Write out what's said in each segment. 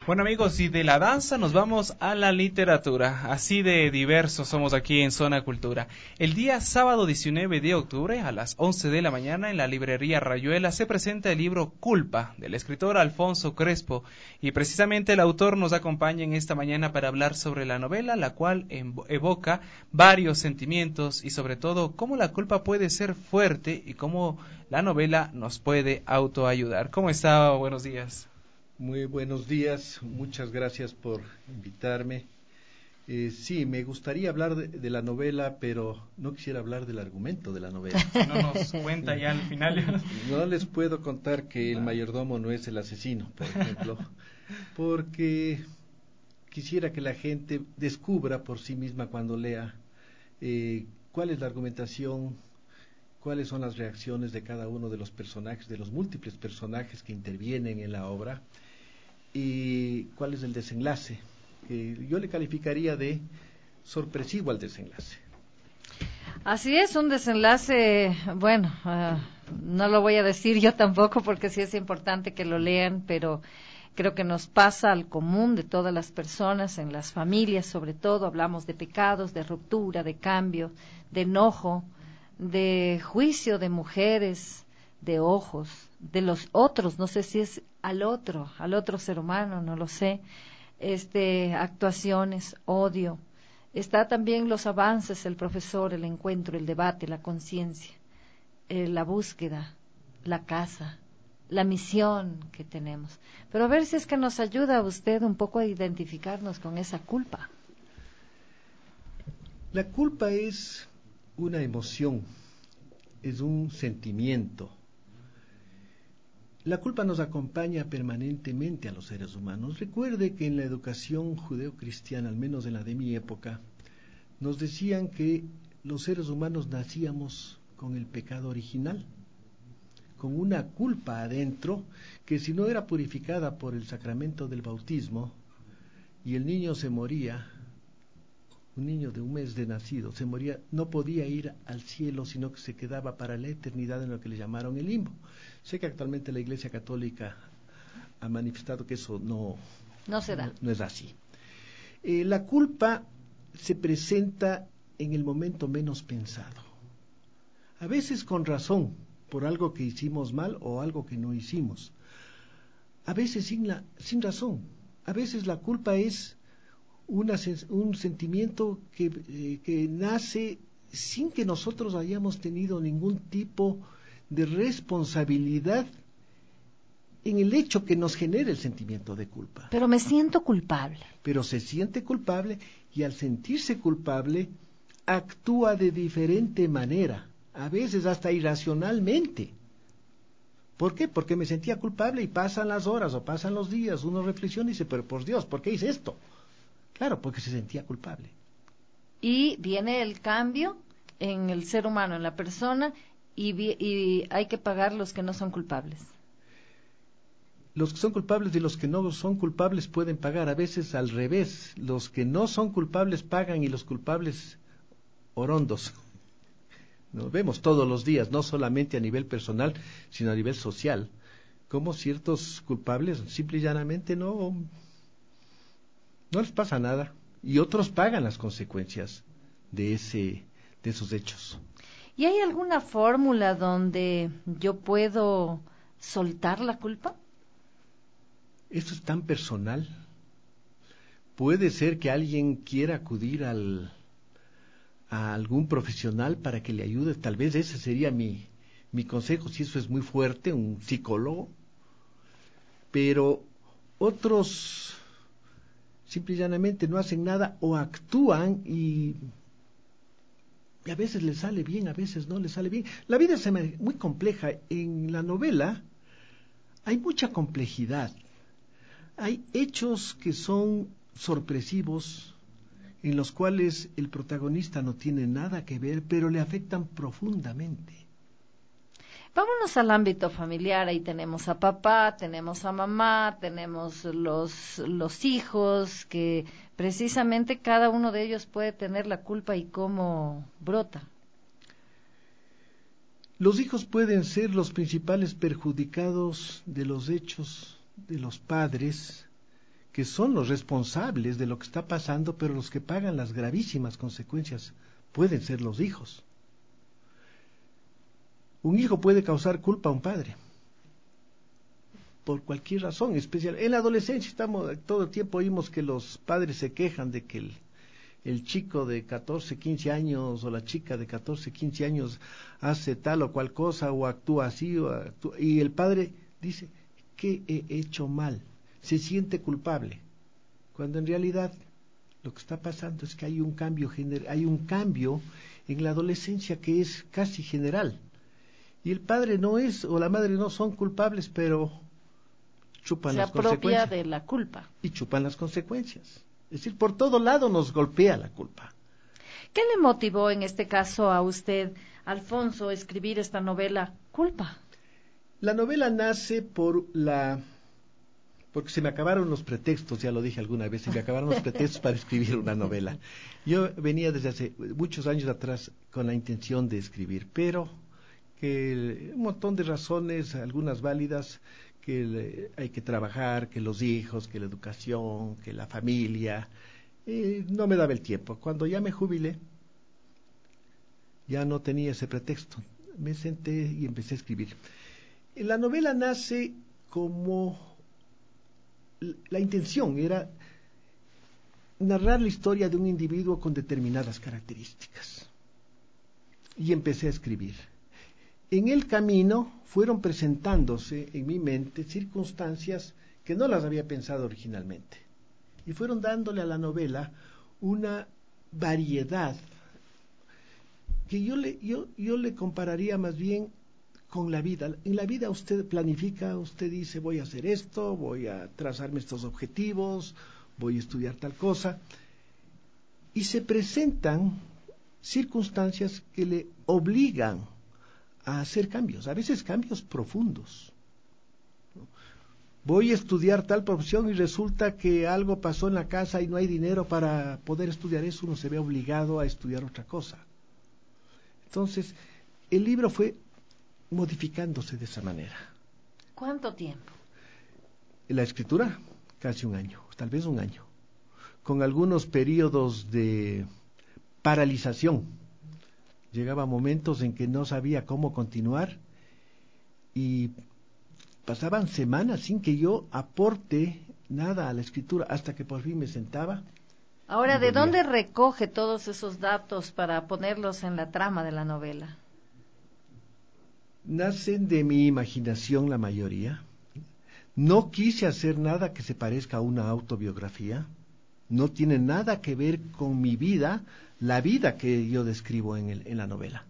Bueno amigos, y de la danza nos vamos a la literatura, así de diversos somos aquí en Zona Cultura. El día sábado 19 de octubre a las 11 de la mañana en la librería Rayuela se presenta el libro Culpa del escritor Alfonso Crespo y precisamente el autor nos acompaña en esta mañana para hablar sobre la novela, la cual evoca varios sentimientos y sobre todo cómo la culpa puede ser fuerte y cómo la novela nos puede autoayudar. ¿Cómo está? Buenos días. Muy buenos días, muchas gracias por invitarme. Sí, me gustaría hablar de la novela, pero no quisiera hablar del argumento de la novela. Si no nos cuenta ya al final. No les puedo contar que el mayordomo no es el asesino, por ejemplo, porque quisiera que la gente descubra por sí misma cuando lea cuál es la argumentación, cuáles son las reacciones de cada uno de los personajes, de los múltiples personajes que intervienen en la obra, y cuál es el desenlace, que yo le calificaría de sorpresivo al desenlace. Así es, un desenlace, bueno, no lo voy a decir yo tampoco porque sí es importante que lo lean, pero creo que nos pasa al común de todas las personas, en las familias sobre todo, hablamos de pecados, de ruptura, de cambio, de enojo, de juicio de mujeres, de ojos, de los otros, no sé si es al otro ser humano, no lo sé, actuaciones, odio. Está también los avances, el profesor, el encuentro, el debate, la conciencia, la búsqueda, la casa, la misión que tenemos. Pero a ver si es que nos ayuda a usted un poco a identificarnos con esa culpa. La culpa es una emoción, es un sentimiento. La culpa nos acompaña permanentemente a los seres humanos. Recuerde que en la educación judeocristiana, al menos en la de mi época, nos decían que los seres humanos nacíamos con el pecado original, con una culpa adentro que si no era purificada por el sacramento del bautismo y el niño se moría, un niño de un mes de nacido se moría, no podía ir al cielo, sino que se quedaba para la eternidad en lo que le llamaron el limbo. Sé que actualmente la Iglesia Católica ha manifestado que eso no se da. No es así. La culpa se presenta en el momento menos pensado, a veces con razón, por algo que hicimos mal o algo que no hicimos, a veces sin razón. A veces la culpa es un sentimiento que nace sin que nosotros hayamos tenido ningún tipo de responsabilidad en el hecho que nos genera el sentimiento de culpa. Pero me siento culpable. Pero se siente culpable y al sentirse culpable actúa de diferente manera, a veces hasta irracionalmente. ¿Por qué? Porque me sentía culpable y pasan las horas o pasan los días, uno reflexiona y dice, pero por Dios, ¿por qué hice esto? Claro, porque se sentía culpable. Y viene el cambio en el ser humano, en la persona, y hay que pagar los que no son culpables. Los que son culpables y los que no son culpables pueden pagar, a veces al revés, los que no son culpables pagan y los culpables orondos. Nos vemos todos los días, no solamente a nivel personal, sino a nivel social, como ciertos culpables simple y llanamente no les pasa nada y otros pagan las consecuencias de esos hechos. ¿Y hay alguna fórmula donde yo puedo soltar la culpa? Esto es tan personal. Puede ser que alguien quiera acudir a algún profesional para que le ayude, tal vez ese sería mi consejo, si eso es muy fuerte, un psicólogo, pero otros simple y llanamente no hacen nada o actúan y a veces les sale bien, a veces no les sale bien. La vida es muy compleja. En la novela hay mucha complejidad. Hay hechos que son sorpresivos, en los cuales el protagonista no tiene nada que ver, pero le afectan profundamente. Vámonos al ámbito familiar, ahí tenemos a papá, tenemos a mamá, tenemos los hijos, que precisamente cada uno de ellos puede tener la culpa y cómo brota. Los hijos pueden ser los principales perjudicados de los hechos de los padres que son los responsables de lo que está pasando, pero los que pagan las gravísimas consecuencias pueden ser los hijos. Un hijo puede causar culpa a un padre, por cualquier razón especial. En la adolescencia todo el tiempo oímos que los padres se quejan de que el chico de 14, 15 años o la chica de 14, 15 años hace tal o cual cosa o actúa así, y el padre dice, ¿qué he hecho mal? Se siente culpable, cuando en realidad lo que está pasando es que hay un cambio en la adolescencia que es casi general, y el padre no es o la madre no son culpables, pero chupan las consecuencias. Se apropia de la culpa. Y chupan las consecuencias. Es decir, por todo lado nos golpea la culpa. ¿Qué le motivó en este caso a usted, Alfonso, escribir esta novela, Culpa? La novela nace porque se me acabaron los pretextos, ya lo dije alguna vez, se me acabaron los pretextos para escribir una novela. Yo venía desde hace muchos años atrás con la intención de escribir, pero que un montón de razones, algunas válidas, que hay que trabajar, que los hijos, que la educación, que la familia, no me daba el tiempo. Cuando ya me jubilé, ya no tenía ese pretexto. Me senté y empecé a escribir. La novela nace como la intención era narrar la historia de un individuo con determinadas características. Y empecé a escribir. En el camino fueron presentándose en mi mente circunstancias que no las había pensado originalmente. Y fueron dándole a la novela una variedad que yo le compararía más bien con la vida. En la vida usted planifica, usted dice voy a hacer esto, voy a trazarme estos objetivos, voy a estudiar tal cosa. Y se presentan circunstancias que le obligan a hacer cambios, a veces cambios profundos. Voy a estudiar tal profesión y resulta que algo pasó en la casa y no hay dinero para poder estudiar eso, uno se ve obligado a estudiar otra cosa. Entonces, el libro fue modificándose de esa manera. ¿Cuánto tiempo? La escritura, casi un año, tal vez un año, con algunos periodos de paralización. Llegaba momentos en que no sabía cómo continuar y pasaban semanas sin que yo aporte nada a la escritura hasta que por fin me sentaba. Ahora, ¿de dónde recoge todos esos datos para ponerlos en la trama de la novela? Nacen de mi imaginación la mayoría. No quise hacer nada que se parezca a una autobiografía. No tiene nada que ver con mi vida, la vida que yo describo en la novela.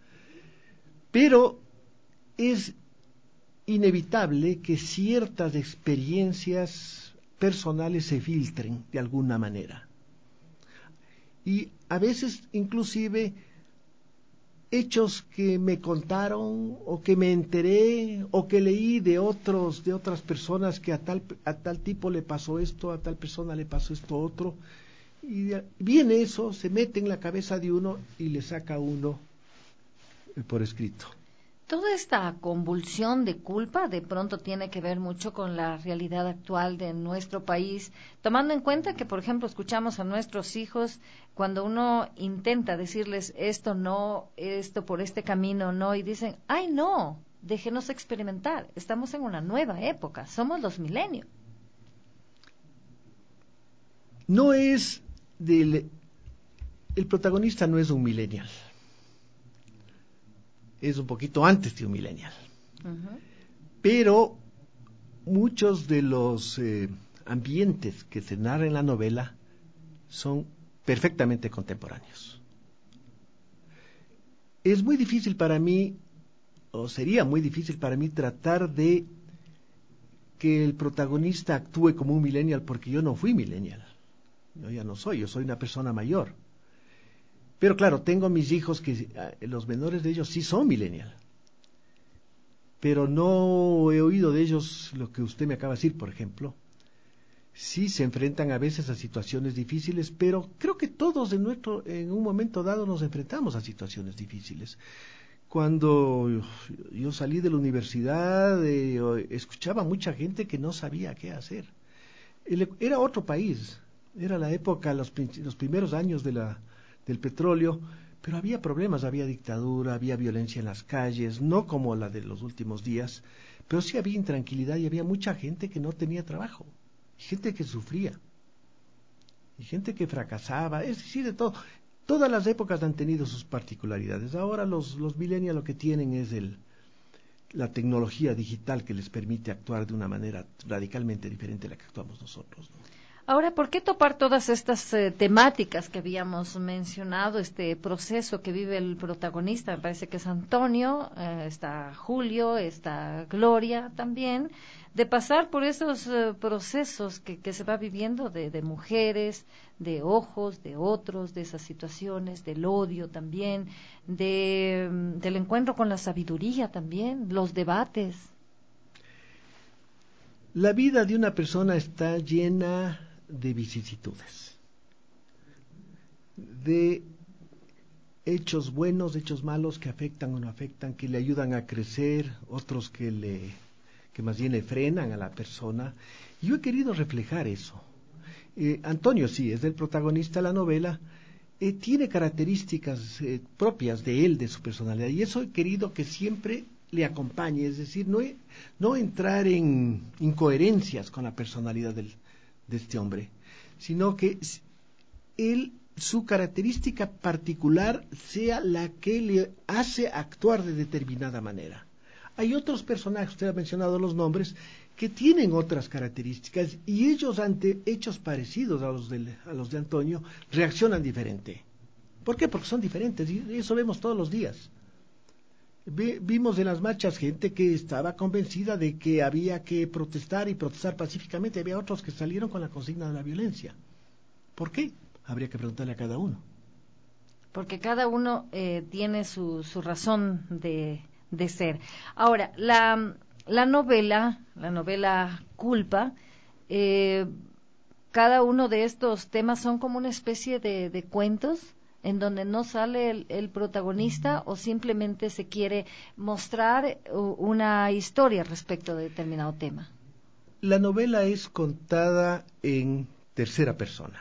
Pero es inevitable que ciertas experiencias personales se filtren de alguna manera. Y a veces inclusive hechos que me contaron o que me enteré o que leí de otras personas que a tal tipo le pasó esto, a tal persona le pasó esto otro, y viene eso, se mete en la cabeza de uno y le saca a uno por escrito. Toda esta convulsión de culpa de pronto tiene que ver mucho con la realidad actual de nuestro país, tomando en cuenta que, por ejemplo, escuchamos a nuestros hijos cuando uno intenta decirles esto no, esto por este camino no, y dicen, ay no, déjenos experimentar, estamos en una nueva época, somos los milenios. No es el protagonista no es un millennial. Es un poquito antes de un millennial. Uh-huh. Pero muchos de los ambientes que se narran en la novela son perfectamente contemporáneos. Es muy difícil para mí, o sería muy difícil para mí tratar de que el protagonista actúe como un millennial, porque yo no fui millennial. Yo ya no soy, yo soy una persona mayor. Pero claro, tengo mis hijos que los menores de ellos sí son millennial. Pero no he oído de ellos lo que usted me acaba de decir, por ejemplo. Sí se enfrentan a veces a situaciones difíciles, pero creo que todos en un momento dado nos enfrentamos a situaciones difíciles. Cuando yo salí de la universidad, escuchaba mucha gente que no sabía qué hacer. Era otro país, era la época, los primeros años del petróleo, pero había problemas, había dictadura, había violencia en las calles, no como la de los últimos días, pero sí había intranquilidad y había mucha gente que no tenía trabajo, gente que sufría, y gente que fracasaba, es decir, de todo. Todas las épocas han tenido sus particularidades. Ahora los millennials lo que tienen es la tecnología digital que les permite actuar de una manera radicalmente diferente a la que actuamos nosotros, ¿no? Ahora, ¿por qué topar todas estas temáticas que habíamos mencionado, este proceso que vive el protagonista? Me parece que es Antonio, está Julio, está Gloria también, de pasar por esos procesos que se va viviendo de mujeres, de ojos, de otros, de esas situaciones, del odio también, del encuentro con la sabiduría también, los debates. La vida de una persona está llena de vicisitudes, de hechos buenos, hechos malos que afectan o no afectan, que le ayudan a crecer, otros que más bien le frenan a la persona. Y yo he querido reflejar eso. Antonio sí, es el protagonista de la novela, tiene características propias de él, de su personalidad, y eso he querido que siempre le acompañe, es decir, no entrar en incoherencias con la personalidad de este hombre, sino que su característica particular sea la que le hace actuar de determinada manera. Hay otros personajes, usted ha mencionado los nombres, que tienen otras características y ellos ante hechos parecidos a los de Antonio reaccionan diferente. ¿Por qué? Porque son diferentes y eso vemos todos los días. Vimos en las marchas gente que estaba convencida de que había que protestar y protestar pacíficamente. Había otros que salieron con la consigna de la violencia. ¿Por qué? Habría que preguntarle a cada uno. Porque cada uno tiene su razón de ser. Ahora, la novela Culpa, cada uno de estos temas son como una especie de cuentos en donde no sale el protagonista o simplemente se quiere mostrar una historia respecto de determinado tema. La novela es contada en tercera persona.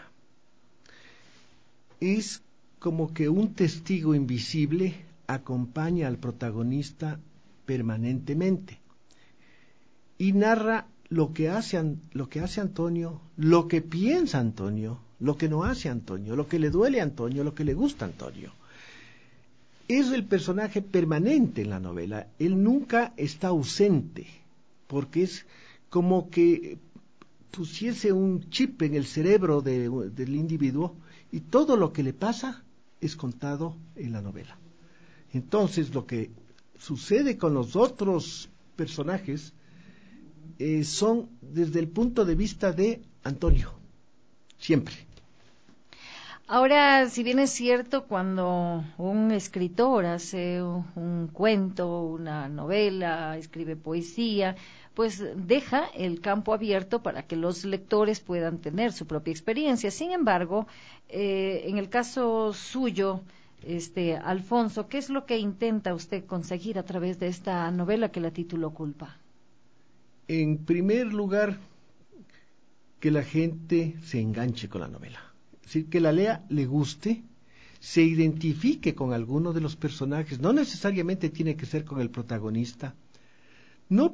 Es como que un testigo invisible acompaña al protagonista permanentemente y narra lo que hace Antonio, lo que piensa Antonio, lo que no hace Antonio, lo que le duele a Antonio, lo que le gusta a Antonio. Es el personaje permanente en la novela. Él nunca está ausente, porque es como que pusiese un chip en el cerebro del individuo y todo lo que le pasa es contado en la novela. Entonces, lo que sucede con los otros personajes son desde el punto de vista de Antonio, siempre. Ahora, si bien es cierto, cuando un escritor hace un cuento, una novela, escribe poesía, pues deja el campo abierto para que los lectores puedan tener su propia experiencia. Sin embargo, en el caso suyo, Alfonso, ¿qué es lo que intenta usted conseguir a través de esta novela que la tituló Culpa? En primer lugar, que la gente se enganche con la novela. Es decir, que la lea, le guste, se identifique con alguno de los personajes, no necesariamente tiene que ser con el protagonista. No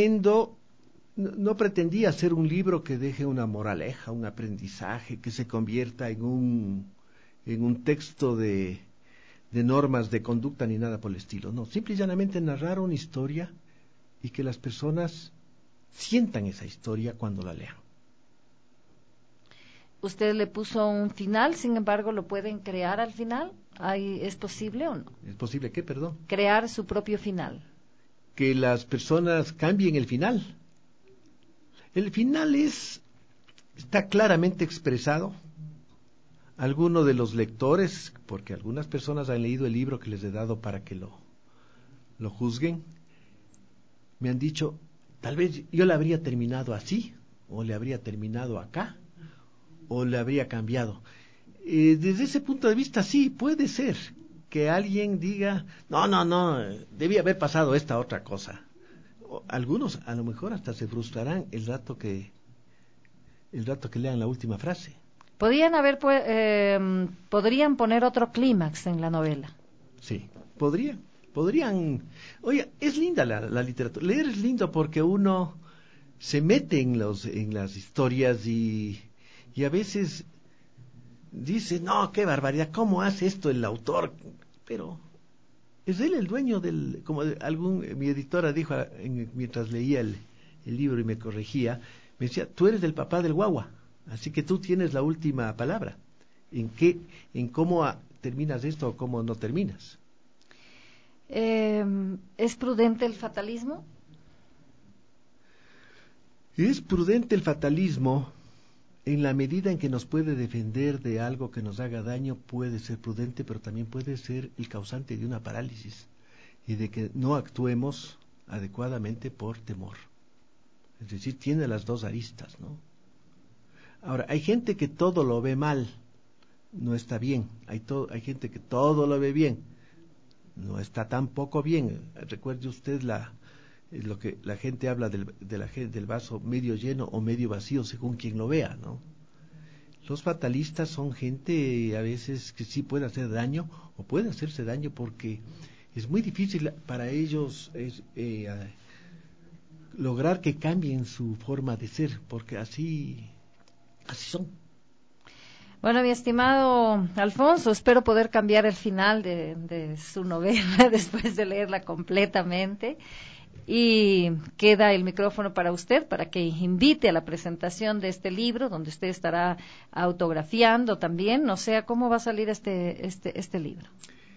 pretendía hacer un libro que deje una moraleja, un aprendizaje, que se convierta en un texto de normas de conducta ni nada por el estilo. No, simple y llanamente narrar una historia y que las personas sientan esa historia cuando la lean. Usted le puso un final, sin embargo, ¿lo pueden crear al final? ¿Es posible o no? ¿Es posible qué, perdón? Crear su propio final. Que las personas cambien el final. El final está claramente expresado. Algunos de los lectores, porque algunas personas han leído el libro que les he dado para que lo juzguen, me han dicho, tal vez yo le habría terminado así, o le habría terminado acá, o le habría cambiado. Desde ese punto de vista, sí, puede ser que alguien diga, no, debía haber pasado esta otra cosa. Algunos a lo mejor hasta se frustrarán el rato que el rato que lean la última frase. Podrían poner otro clímax en la novela. Sí, podrían. Oye, es linda la literatura. Leer es lindo porque uno se mete en las historias y a veces dice, no, qué barbaridad, ¿cómo hace esto el autor? Pero es él el dueño como mi editora dijo mientras leía el libro y me corregía, me decía, tú eres el papá del guagua, así que tú tienes la última palabra. En cómo terminas esto o cómo no terminas. ¿Es prudente el fatalismo? Es prudente el fatalismo en la medida en que nos puede defender de algo que nos haga daño, puede ser prudente, pero también puede ser el causante de una parálisis y de que no actuemos adecuadamente por temor. Es decir, tiene las dos aristas, ¿no? Ahora, hay gente que todo lo ve mal, no está bien. Hay gente que todo lo ve bien, no está tampoco bien. Recuerde usted lo que la gente habla del vaso medio lleno o medio vacío, según quien lo vea, ¿no? Los fatalistas son gente a veces que sí puede hacer daño o puede hacerse daño porque es muy difícil para ellos lograr que cambien su forma de ser, porque así son. Bueno, mi estimado Alfonso, espero poder cambiar el final de su novela después de leerla completamente. Y queda el micrófono para usted, para que invite a la presentación de este libro, donde usted estará autografiando también. No sé cómo va a salir este libro.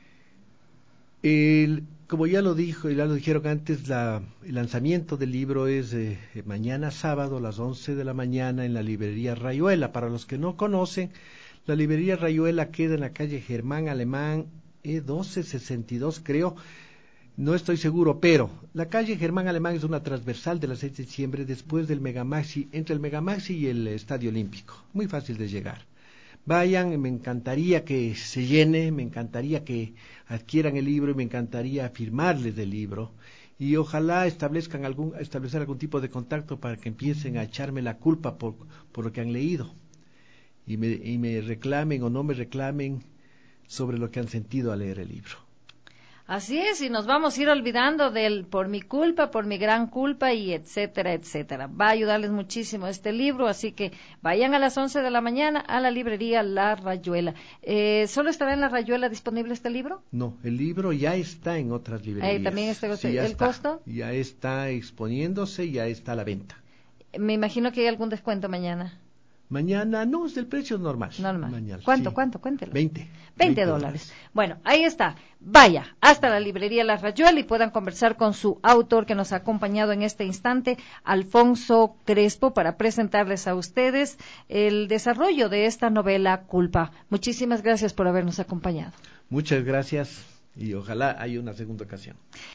Como ya lo dijeron antes, el lanzamiento del libro es mañana sábado a las 11 de la mañana en la librería Rayuela. Para los que no conocen, la librería Rayuela queda en la calle Germán Alemán, 1262 creo. No estoy seguro, pero la calle Germán Alemán es una transversal de la 6 de diciembre después del Megamaxi, entre el Megamaxi y el Estadio Olímpico. Muy fácil de llegar. Vayan, me encantaría que se llene, me encantaría que adquieran el libro y me encantaría firmarles el libro. Y ojalá establecer algún tipo de contacto para que empiecen a echarme la culpa por lo que han leído. Y me reclamen o no me reclamen sobre lo que han sentido al leer el libro. Así es, y nos vamos a ir olvidando del por mi culpa, por mi gran culpa y etcétera, etcétera. Va a ayudarles muchísimo este libro, así que vayan a las 11 de la mañana a la librería La Rayuela. ¿Solo estará en La Rayuela disponible este libro? No, el libro ya está en otras librerías. ¿También sí, ¿el costo? Ya está exponiéndose, ya está a la venta. Me imagino que hay algún descuento mañana. Mañana, no, es del precio normal. Mañana, ¿Cuánto? Sí. Cuéntelo. 20 $20. Bueno, ahí está. Vaya hasta la librería La Rayuela y puedan conversar con su autor que nos ha acompañado en este instante, Alfonso Crespo, para presentarles a ustedes el desarrollo de esta novela Culpa. Muchísimas gracias por habernos acompañado. Muchas gracias y ojalá haya una segunda ocasión.